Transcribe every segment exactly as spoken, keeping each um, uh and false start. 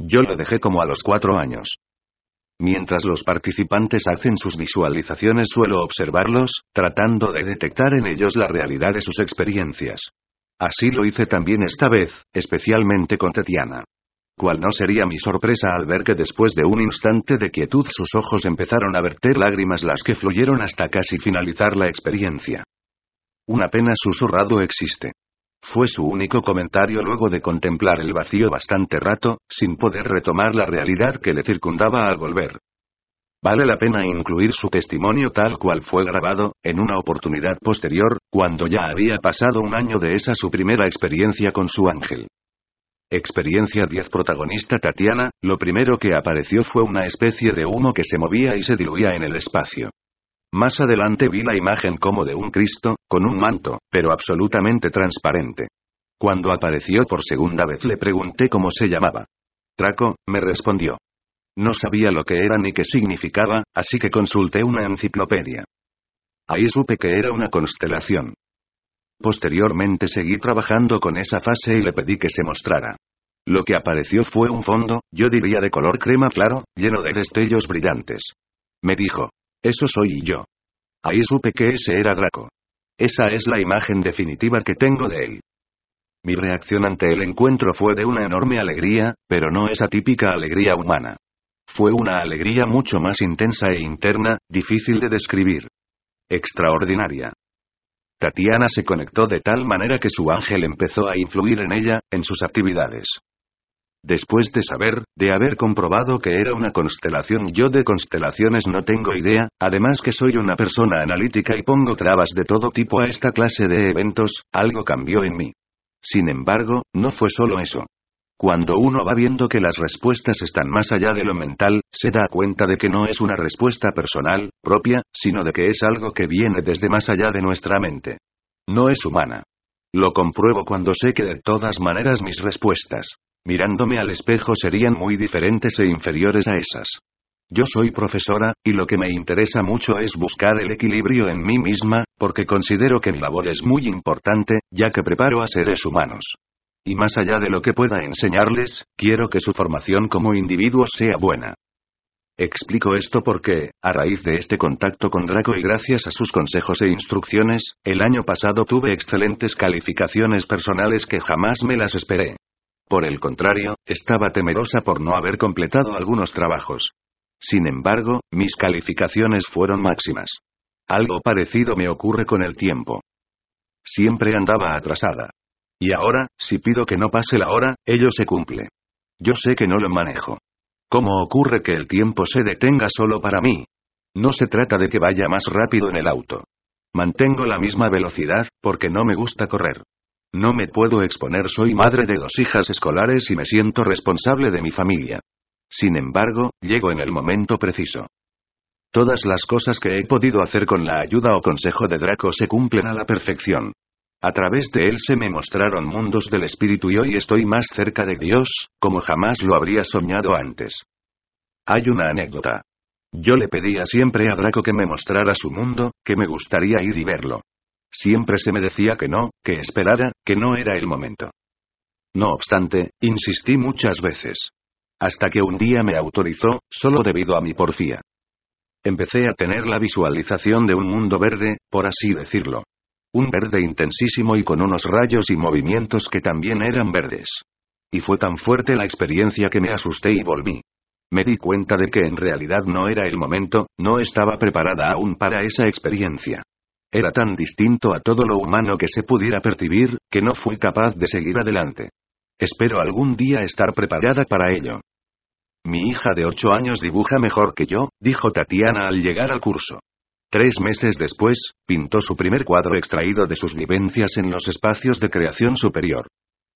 Yo lo dejé como a los cuatro años. Mientras los participantes hacen sus visualizaciones suelo observarlos, tratando de detectar en ellos la realidad de sus experiencias. Así lo hice también esta vez, especialmente con Tatiana. ¿Cuál no sería mi sorpresa al ver que después de un instante de quietud sus ojos empezaron a verter lágrimas, las que fluyeron hasta casi finalizar la experiencia? Un apenas susurrado existe. Fue su único comentario luego de contemplar el vacío bastante rato, sin poder retomar la realidad que le circundaba al volver. Vale la pena incluir su testimonio tal cual fue grabado, en una oportunidad posterior, cuando ya había pasado un año de esa su primera experiencia con su ángel. Experiencia diez. Protagonista Tatiana, lo primero que apareció fue una especie de humo que se movía y se diluía en el espacio. Más adelante vi la imagen como de un Cristo, con un manto, pero absolutamente transparente. Cuando apareció por segunda vez le pregunté cómo se llamaba. Draco, me respondió. No sabía lo que era ni qué significaba, así que consulté una enciclopedia. Ahí supe que era una constelación. Posteriormente seguí trabajando con esa fase y le pedí que se mostrara. Lo que apareció fue un fondo, yo diría de color crema claro, lleno de destellos brillantes. Me dijo. Eso soy yo. Ahí supe que ese era Draco. Esa es la imagen definitiva que tengo de él. Mi reacción ante el encuentro fue de una enorme alegría, pero no esa típica alegría humana. Fue una alegría mucho más intensa e interna, difícil de describir. Extraordinaria. Tatiana se conectó de tal manera que su ángel empezó a influir en ella, en sus actividades. Después de saber, de haber comprobado que era una constelación, yo de constelaciones no tengo idea, además que soy una persona analítica y pongo trabas de todo tipo a esta clase de eventos, algo cambió en mí. Sin embargo, no fue solo eso. Cuando uno va viendo que las respuestas están más allá de lo mental, se da cuenta de que no es una respuesta personal, propia, sino de que es algo que viene desde más allá de nuestra mente. No es humana. Lo compruebo cuando sé que de todas maneras mis respuestas, mirándome al espejo, serían muy diferentes e inferiores a esas. Yo soy profesora, y lo que me interesa mucho es buscar el equilibrio en mí misma, porque considero que mi labor es muy importante, ya que preparo a seres humanos. Y más allá de lo que pueda enseñarles, quiero que su formación como individuos sea buena. Explico esto porque, a raíz de este contacto con Draco y gracias a sus consejos e instrucciones, el año pasado tuve excelentes calificaciones personales que jamás me las esperé. Por el contrario, estaba temerosa por no haber completado algunos trabajos. Sin embargo, mis calificaciones fueron máximas. Algo parecido me ocurre con el tiempo. Siempre andaba atrasada. Y ahora, si pido que no pase la hora, ello se cumple. Yo sé que no lo manejo. ¿Cómo ocurre que el tiempo se detenga solo para mí? No se trata de que vaya más rápido en el auto. Mantengo la misma velocidad, porque no me gusta correr. No me puedo exponer, soy madre de dos hijas escolares y me siento responsable de mi familia. Sin embargo, llego en el momento preciso. Todas las cosas que he podido hacer con la ayuda o consejo de Draco se cumplen a la perfección. A través de él se me mostraron mundos del espíritu y hoy estoy más cerca de Dios, como jamás lo habría soñado antes. Hay una anécdota. Yo le pedía siempre a Draco que me mostrara su mundo, que me gustaría ir y verlo. Siempre se me decía que no, que esperara, que no era el momento. No obstante, insistí muchas veces. Hasta que un día me autorizó, solo debido a mi porfía. Empecé a tener la visualización de un mundo verde, por así decirlo. Un verde intensísimo y con unos rayos y movimientos que también eran verdes. Y fue tan fuerte la experiencia que me asusté y volví. Me di cuenta de que en realidad no era el momento, no estaba preparada aún para esa experiencia. Era tan distinto a todo lo humano que se pudiera percibir, que no fui capaz de seguir adelante. Espero algún día estar preparada para ello. Mi hija de ocho años dibuja mejor que yo, dijo Tatiana al llegar al curso. Tres meses después, pintó su primer cuadro extraído de sus vivencias en los espacios de creación superior.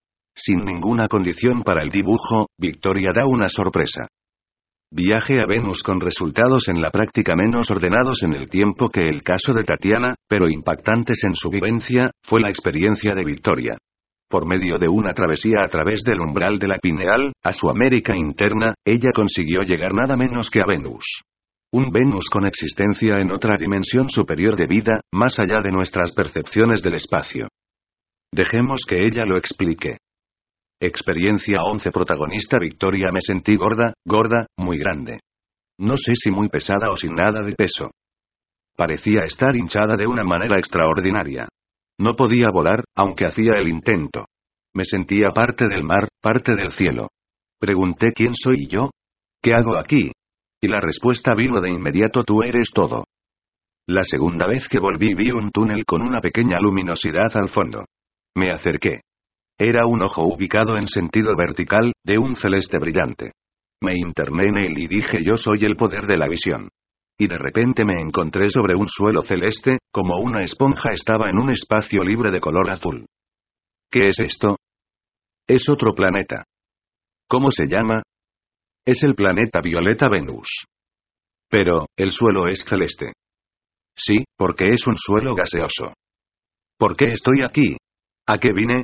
Sin ninguna condición para el dibujo, Victoria da una sorpresa. Viaje a Venus con resultados en la práctica menos ordenados en el tiempo que el caso de Tatiana, pero impactantes en su vivencia, fue la experiencia de Victoria. Por medio de una travesía a través del umbral de la pineal, a su América interna, ella consiguió llegar nada menos que a Venus. Un Venus con existencia en otra dimensión superior de vida, más allá de nuestras percepciones del espacio. Dejemos que ella lo explique. Experiencia once protagonista Victoria. Me sentí gorda, gorda, muy grande. No sé si muy pesada o sin nada de peso. Parecía estar hinchada de una manera extraordinaria. No podía volar, aunque hacía el intento. Me sentía parte del mar, parte del cielo. Pregunté quién soy yo. ¿Qué hago aquí? Y la respuesta vino de inmediato: tú eres todo. La segunda vez que volví vi un túnel con una pequeña luminosidad al fondo. Me acerqué. Era un ojo ubicado en sentido vertical, de un celeste brillante. Me interné en él y dije: yo soy el poder de la visión. Y de repente me encontré sobre un suelo celeste, como una esponja estaba en un espacio libre de color azul. ¿Qué es esto? Es otro planeta. ¿Cómo se llama? Es el planeta Violeta Venus. Pero, el suelo es celeste. Sí, porque es un suelo gaseoso. ¿Por qué estoy aquí? ¿A qué vine?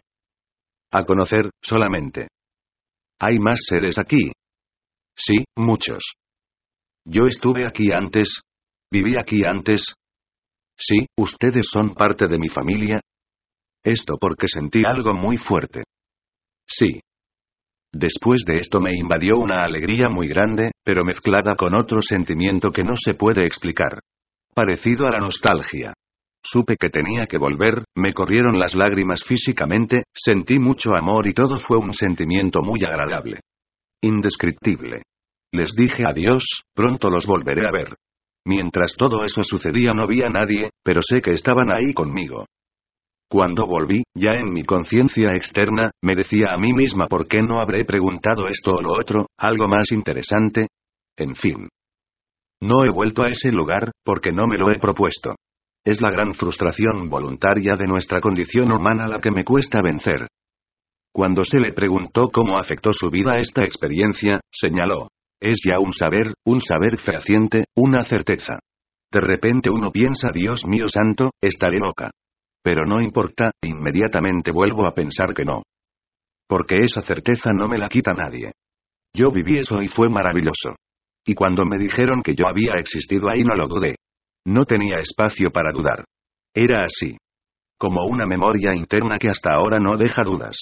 A conocer, solamente. ¿Hay más seres aquí? Sí, muchos. ¿Yo estuve aquí antes? ¿Viví aquí antes? Sí, ¿ustedes son parte de mi familia? Esto porque sentí algo muy fuerte. Sí. Después de esto me invadió una alegría muy grande, pero mezclada con otro sentimiento que no se puede explicar. Parecido a la nostalgia. Supe que tenía que volver, me corrieron las lágrimas físicamente, sentí mucho amor y todo fue un sentimiento muy agradable. Indescriptible. Les dije adiós, pronto los volveré a ver. Mientras todo eso sucedía no vi a nadie, pero sé que estaban ahí conmigo. Cuando volví, ya en mi conciencia externa, me decía a mí misma: ¿por qué no habré preguntado esto o lo otro, algo más interesante? En fin. No he vuelto a ese lugar, porque no me lo he propuesto. Es la gran frustración voluntaria de nuestra condición humana la que me cuesta vencer. Cuando se le preguntó cómo afectó su vida esta experiencia, señaló: es ya un saber, un saber fehaciente, una certeza. De repente uno piensa: Dios mío santo, estaré loca. Pero no importa, inmediatamente vuelvo a pensar que no. Porque esa certeza no me la quita nadie. Yo viví eso y fue maravilloso. Y cuando me dijeron que yo había existido ahí no lo dudé. No tenía espacio para dudar. Era así. Como una memoria interna que hasta ahora no deja dudas.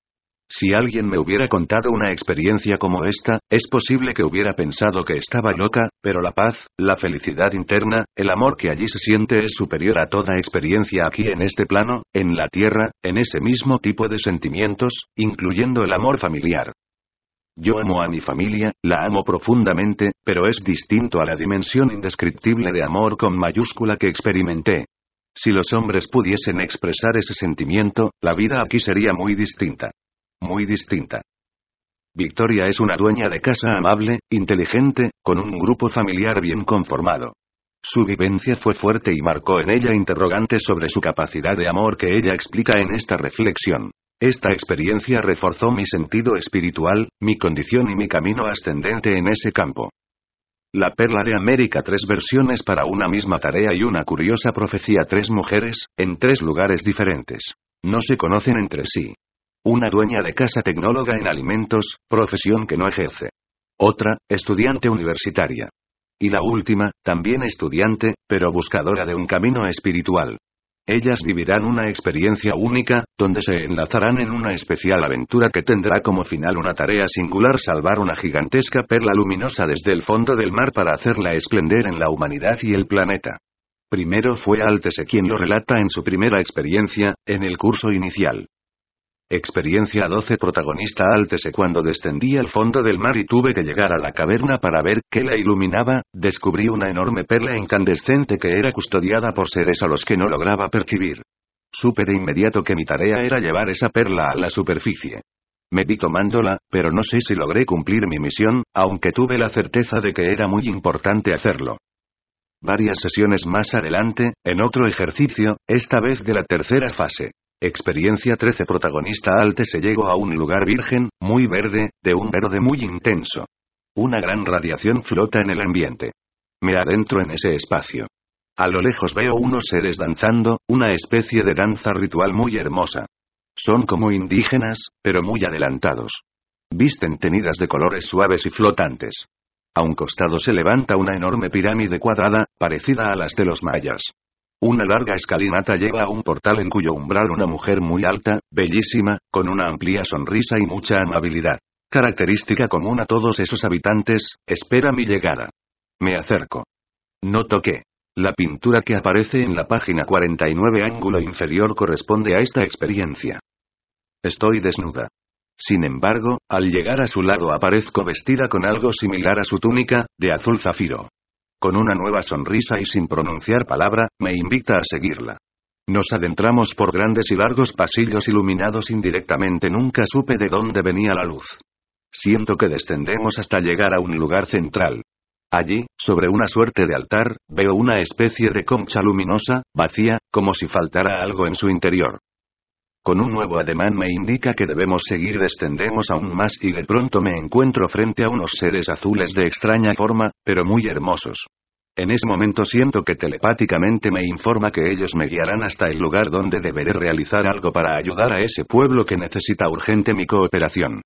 Si alguien me hubiera contado una experiencia como esta, es posible que hubiera pensado que estaba loca, pero la paz, la felicidad interna, el amor que allí se siente es superior a toda experiencia aquí en este plano, en la tierra, en ese mismo tipo de sentimientos, incluyendo el amor familiar. Yo amo a mi familia, la amo profundamente, pero es distinto a la dimensión indescriptible de amor con mayúscula que experimenté. Si los hombres pudiesen expresar ese sentimiento, la vida aquí sería muy distinta. Muy distinta. Victoria es una dueña de casa amable, inteligente, con un grupo familiar bien conformado. Su vivencia fue fuerte y marcó en ella interrogantes sobre su capacidad de amor que ella explica en esta reflexión. Esta experiencia reforzó mi sentido espiritual, mi condición y mi camino ascendente en ese campo. La perla de América: tres versiones para una misma tarea y una curiosa profecía. Tres mujeres, en tres lugares diferentes. No se conocen entre sí. Una dueña de casa tecnóloga en alimentos, profesión que no ejerce. Otra, estudiante universitaria. Y la última, también estudiante, pero buscadora de un camino espiritual. Ellas vivirán una experiencia única, donde se enlazarán en una especial aventura que tendrá como final una tarea singular: salvar una gigantesca perla luminosa desde el fondo del mar para hacerla esplender en la humanidad y el planeta. Primero fue Altese quien lo relata en su primera experiencia, en el curso inicial. Experiencia doce protagonista Altese: cuando descendí al fondo del mar y tuve que llegar a la caverna para ver qué la iluminaba, descubrí una enorme perla incandescente que era custodiada por seres a los que no lograba percibir. Supe de inmediato que mi tarea era llevar esa perla a la superficie. Me vi tomándola, pero no sé si logré cumplir mi misión, aunque tuve la certeza de que era muy importante hacerlo. Varias sesiones más adelante, en otro ejercicio, esta vez de la tercera fase. Experiencia trece protagonista Altese: llegó a un lugar virgen, muy verde, de un verde muy intenso. Una gran radiación flota en el ambiente. Me adentro en ese espacio. A lo lejos veo unos seres danzando, una especie de danza ritual muy hermosa. Son como indígenas, pero muy adelantados. Visten tenidas de colores suaves y flotantes. A un costado se levanta una enorme pirámide cuadrada, parecida a las de los mayas. Una larga escalinata lleva a un portal en cuyo umbral una mujer muy alta, bellísima, con una amplia sonrisa y mucha amabilidad, característica común a todos esos habitantes, espera mi llegada. Me acerco. Noto que la pintura que aparece en la página cuarenta y nueve ángulo inferior corresponde a esta experiencia. Estoy desnuda. Sin embargo, al llegar a su lado aparezco vestida con algo similar a su túnica, de azul zafiro. Con una nueva sonrisa y sin pronunciar palabra, me invita a seguirla. Nos adentramos por grandes y largos pasillos iluminados indirectamente. Nunca supe de dónde venía la luz. Siento que descendemos hasta llegar a un lugar central. Allí, sobre una suerte de altar, veo una especie de concha luminosa, vacía, como si faltara algo en su interior. Con un nuevo ademán me indica que debemos seguir. Descendemos aún más y de pronto me encuentro frente a unos seres azules de extraña forma, pero muy hermosos. En ese momento siento que telepáticamente me informa que ellos me guiarán hasta el lugar donde deberé realizar algo para ayudar a ese pueblo que necesita urgente mi cooperación.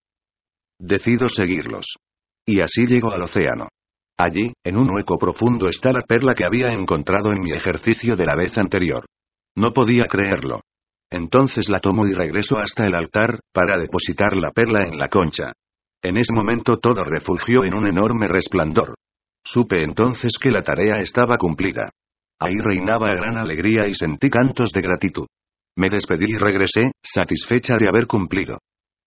Decido seguirlos. Y así llego al océano. Allí, en un hueco profundo está la perla que había encontrado en mi ejercicio de la vez anterior. No podía creerlo. Entonces la tomo y regreso hasta el altar, para depositar la perla en la concha. En ese momento todo refugió en un enorme resplandor. Supe entonces que la tarea estaba cumplida. Ahí reinaba gran alegría y sentí cantos de gratitud. Me despedí y regresé, satisfecha de haber cumplido.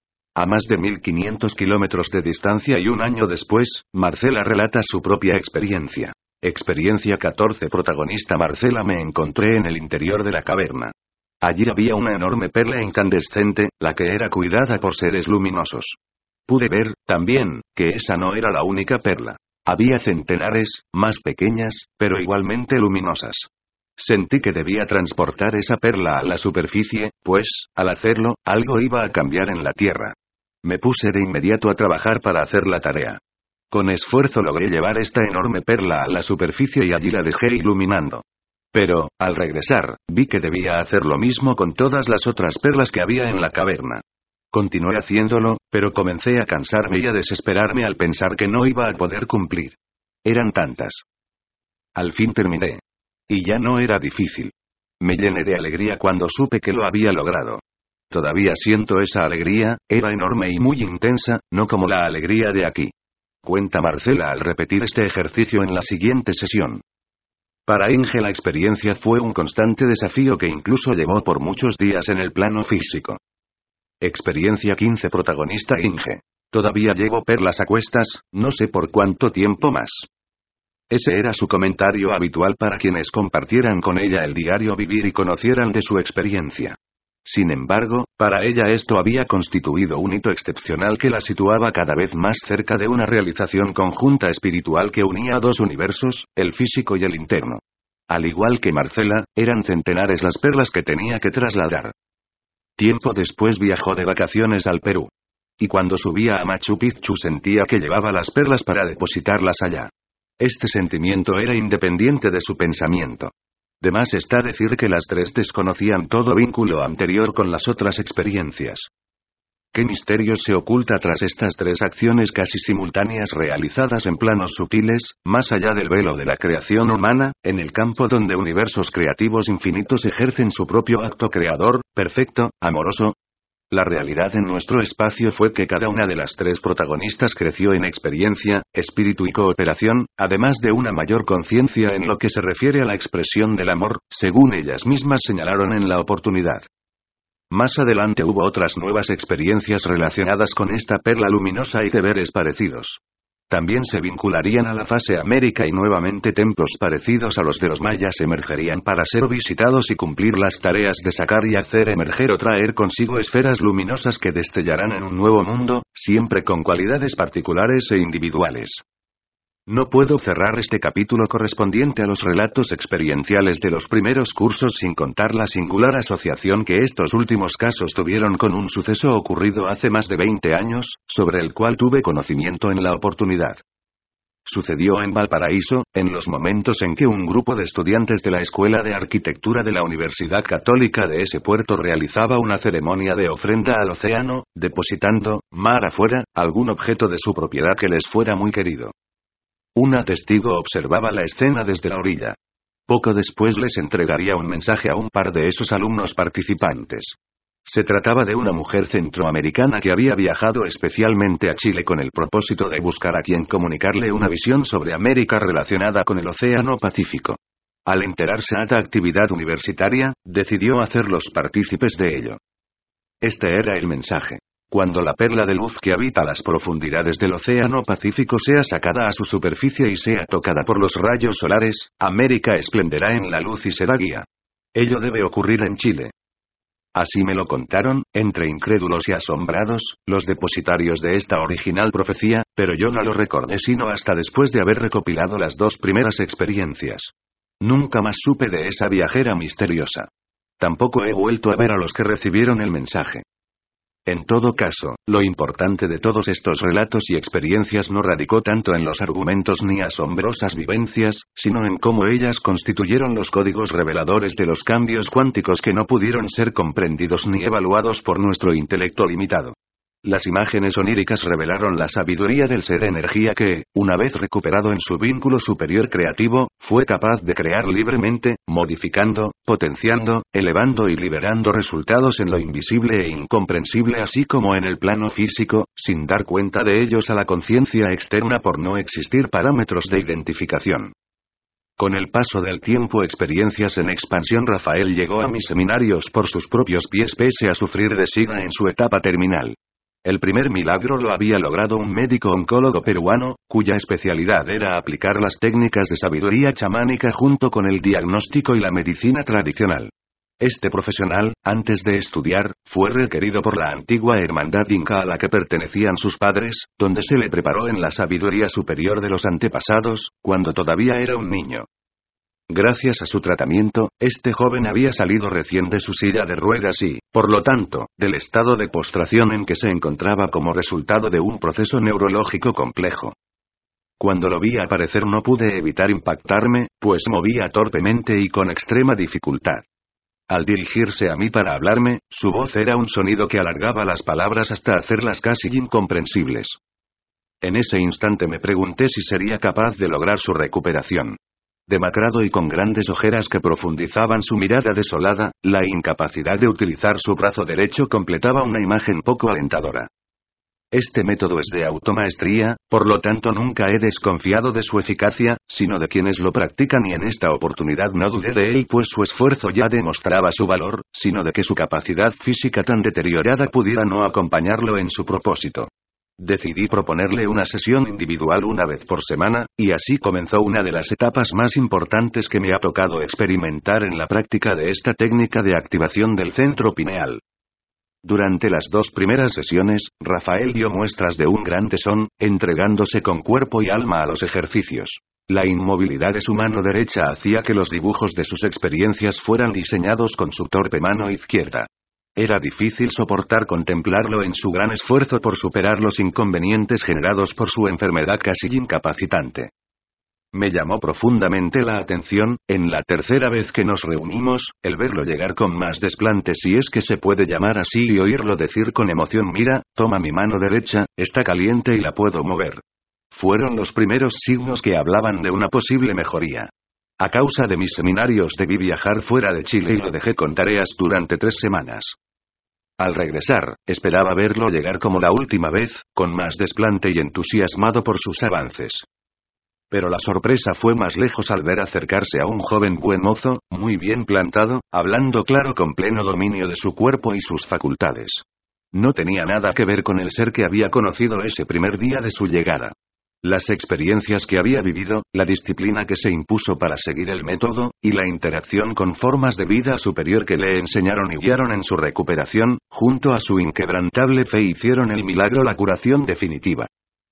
A más de mil quinientos kilómetros de distancia y un año después, Marcela relata su propia experiencia. Experiencia catorce. Protagonista Marcela. Me encontré en el interior de la caverna. Allí había una enorme perla incandescente, la que era cuidada por seres luminosos. Pude ver, también, que esa no era la única perla. Había centenares, más pequeñas, pero igualmente luminosas. Sentí que debía transportar esa perla a la superficie, pues, al hacerlo, algo iba a cambiar en la Tierra. Me puse de inmediato a trabajar para hacer la tarea. Con esfuerzo logré llevar esta enorme perla a la superficie y allí la dejé iluminando. Pero, al regresar, vi que debía hacer lo mismo con todas las otras perlas que había en la caverna. Continué haciéndolo, pero comencé a cansarme y a desesperarme al pensar que no iba a poder cumplir. Eran tantas. Al fin terminé. Y ya no era difícil. Me llené de alegría cuando supe que lo había logrado. Todavía siento esa alegría, era enorme y muy intensa, no como la alegría de aquí. Cuenta Marcela al repetir este ejercicio en la siguiente sesión. Para Inge la experiencia fue un constante desafío que incluso llevó por muchos días en el plano físico. Experiencia quince. Protagonista Inge. Todavía llevo perlas a cuestas, no sé por cuánto tiempo más. Ese era su comentario habitual para quienes compartieran con ella el diario vivir y conocieran de su experiencia. Sin embargo, para ella esto había constituido un hito excepcional que la situaba cada vez más cerca de una realización conjunta espiritual que unía dos universos, el físico y el interno. Al igual que Marcela, eran centenares las perlas que tenía que trasladar. Tiempo después viajó de vacaciones al Perú. Y cuando subía a Machu Picchu sentía que llevaba las perlas para depositarlas allá. Este sentimiento era independiente de su pensamiento. De más está decir que las tres desconocían todo vínculo anterior con las otras experiencias. ¿Qué misterio se oculta tras estas tres acciones casi simultáneas realizadas en planos sutiles, más allá del velo de la creación humana, en el campo donde universos creativos infinitos ejercen su propio acto creador, perfecto, amoroso? La realidad en nuestro espacio fue que cada una de las tres protagonistas creció en experiencia, espíritu y cooperación, además de una mayor conciencia en lo que se refiere a la expresión del amor, según ellas mismas señalaron en la oportunidad. Más adelante hubo otras nuevas experiencias relacionadas con esta perla luminosa y deberes parecidos. También se vincularían a la fase América y nuevamente templos parecidos a los de los mayas emergerían para ser visitados y cumplir las tareas de sacar y hacer emerger o traer consigo esferas luminosas que destellarán en un nuevo mundo, siempre con cualidades particulares e individuales. No puedo cerrar este capítulo correspondiente a los relatos experienciales de los primeros cursos sin contar la singular asociación que estos últimos casos tuvieron con un suceso ocurrido hace más de veinte años, sobre el cual tuve conocimiento en la oportunidad. Sucedió en Valparaíso, en los momentos en que un grupo de estudiantes de la Escuela de Arquitectura de la Universidad Católica de ese puerto realizaba una ceremonia de ofrenda al océano, depositando, mar afuera, algún objeto de su propiedad que les fuera muy querido. Una testigo observaba la escena desde la orilla. Poco después les entregaría un mensaje a un par de esos alumnos participantes. Se trataba de una mujer centroamericana que había viajado especialmente a Chile con el propósito de buscar a quien comunicarle una visión sobre América relacionada con el Océano Pacífico. Al enterarse de esta actividad universitaria, decidió hacerlos partícipes de ello. Este era el mensaje. Cuando la perla de luz que habita las profundidades del Océano Pacífico sea sacada a su superficie y sea tocada por los rayos solares, América esplenderá en la luz y será guía. Ello debe ocurrir en Chile. Así me lo contaron, entre incrédulos y asombrados, los depositarios de esta original profecía, pero yo no lo recordé sino hasta después de haber recopilado las dos primeras experiencias. Nunca más supe de esa viajera misteriosa. Tampoco he vuelto a ver a los que recibieron el mensaje. En todo caso, lo importante de todos estos relatos y experiencias no radicó tanto en los argumentos ni asombrosas vivencias, sino en cómo ellas constituyeron los códigos reveladores de los cambios cuánticos que no pudieron ser comprendidos ni evaluados por nuestro intelecto limitado. Las imágenes oníricas revelaron la sabiduría del ser energía que, una vez recuperado en su vínculo superior creativo, fue capaz de crear libremente, modificando, potenciando, elevando y liberando resultados en lo invisible e incomprensible así como en el plano físico, sin dar cuenta de ellos a la conciencia externa por no existir parámetros de identificación. Con el paso del tiempo, Experiencias en Expansión, Rafael llegó a mis seminarios por sus propios pies pese a sufrir de SIDA en su etapa terminal. El primer milagro lo había logrado un médico oncólogo peruano, cuya especialidad era aplicar las técnicas de sabiduría chamánica junto con el diagnóstico y la medicina tradicional. Este profesional, antes de estudiar, fue requerido por la antigua hermandad inca a la que pertenecían sus padres, donde se le preparó en la sabiduría superior de los antepasados, cuando todavía era un niño. Gracias a su tratamiento, este joven había salido recién de su silla de ruedas y, por lo tanto, del estado de postración en que se encontraba como resultado de un proceso neurológico complejo. Cuando lo vi aparecer no pude evitar impactarme, pues movía torpemente y con extrema dificultad. Al dirigirse a mí para hablarme, su voz era un sonido que alargaba las palabras hasta hacerlas casi incomprensibles. En ese instante me pregunté si sería capaz de lograr su recuperación. Demacrado y con grandes ojeras que profundizaban su mirada desolada, la incapacidad de utilizar su brazo derecho completaba una imagen poco alentadora. Este método es de automaestría, por lo tanto nunca he desconfiado de su eficacia, sino de quienes lo practican y en esta oportunidad no dudé de él pues su esfuerzo ya demostraba su valor, sino de que su capacidad física tan deteriorada pudiera no acompañarlo en su propósito. Decidí proponerle una sesión individual una vez por semana, y así comenzó una de las etapas más importantes que me ha tocado experimentar en la práctica de esta técnica de activación del centro pineal. Durante las dos primeras sesiones, Rafael dio muestras de un gran tesón, entregándose con cuerpo y alma a los ejercicios. La inmovilidad de su mano derecha hacía que los dibujos de sus experiencias fueran diseñados con su torpe mano izquierda. Era difícil soportar contemplarlo en su gran esfuerzo por superar los inconvenientes generados por su enfermedad casi incapacitante. Me llamó profundamente la atención, en la tercera vez que nos reunimos, el verlo llegar con más desplante si es que se puede llamar así y oírlo decir con emoción: mira, toma mi mano derecha, está caliente y la puedo mover. Fueron los primeros signos que hablaban de una posible mejoría. A causa de mis seminarios debí viajar fuera de Chile y lo dejé con tareas durante tres semanas. Al regresar, esperaba verlo llegar como la última vez, con más desplante y entusiasmado por sus avances. Pero la sorpresa fue más lejos al ver acercarse a un joven buen mozo, muy bien plantado, hablando claro con pleno dominio de su cuerpo y sus facultades. No tenía nada que ver con el ser que había conocido ese primer día de su llegada. Las experiencias que había vivido, la disciplina que se impuso para seguir el método, y la interacción con formas de vida superior que le enseñaron y guiaron en su recuperación, junto a su inquebrantable fe hicieron el milagro la curación definitiva.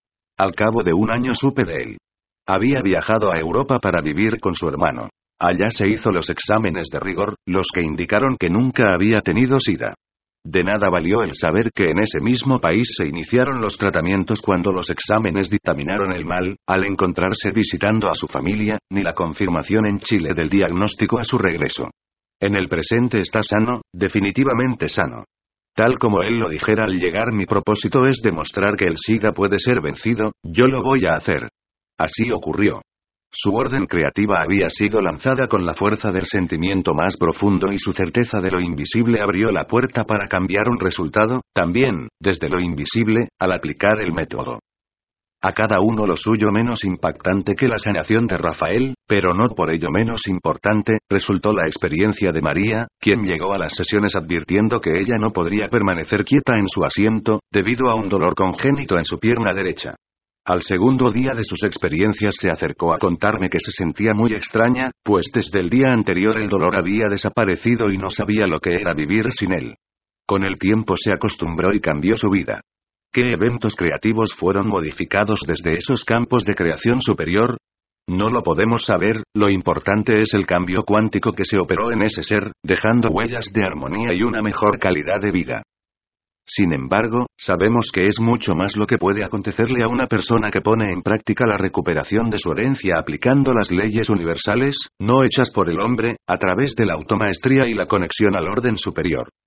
Al cabo de un año supe de él. Había viajado a Europa para vivir con su hermano. Allá se hizo los exámenes de rigor, los que indicaron que nunca había tenido SIDA. De nada valió el saber que en ese mismo país se iniciaron los tratamientos cuando los exámenes dictaminaron el mal, al encontrarse visitando a su familia, ni la confirmación en Chile del diagnóstico a su regreso. En el presente está sano, definitivamente sano. Tal como él lo dijera al llegar, mi propósito es demostrar que el SIDA puede ser vencido, yo lo voy a hacer. Así ocurrió. Su orden creativa había sido lanzada con la fuerza del sentimiento más profundo y su certeza de lo invisible abrió la puerta para cambiar un resultado, también, desde lo invisible, al aplicar el método. A cada uno lo suyo menos impactante que la sanación de Rafael, pero no por ello menos importante, resultó la experiencia de María, quien llegó a las sesiones advirtiendo que ella no podría permanecer quieta en su asiento, debido a un dolor congénito en su pierna derecha. Al segundo día de sus experiencias se acercó a contarme que se sentía muy extraña, pues desde el día anterior el dolor había desaparecido y no sabía lo que era vivir sin él. Con el tiempo se acostumbró y cambió su vida. ¿Qué eventos creativos fueron modificados desde esos campos de creación superior? No lo podemos saber, lo importante es el cambio cuántico que se operó en ese ser, dejando huellas de armonía y una mejor calidad de vida. Sin embargo, sabemos que es mucho más lo que puede acontecerle a una persona que pone en práctica la recuperación de su herencia aplicando las leyes universales, no hechas por el hombre, a través de la automaestría y la conexión al orden superior.